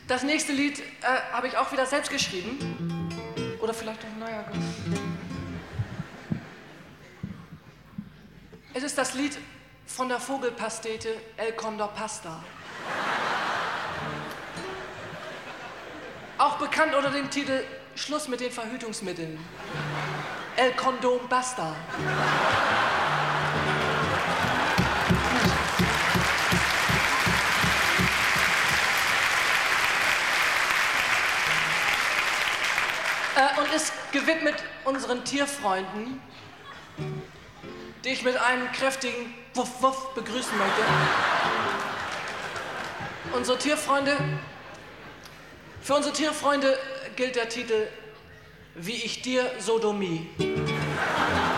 Das nächste Lied habe ich auch wieder selbst geschrieben. Oder vielleicht auch, naja. Es ist das Lied von der Vogelpastete El Condor Pasta. Auch bekannt unter dem Titel Schluss mit den Verhütungsmitteln. El Condom Basta. Und ist gewidmet unseren Tierfreunden, die ich mit einem kräftigen Wuff Wuff begrüßen möchte. Für unsere Tierfreunde gilt der Titel Wie ich dir Sodomie.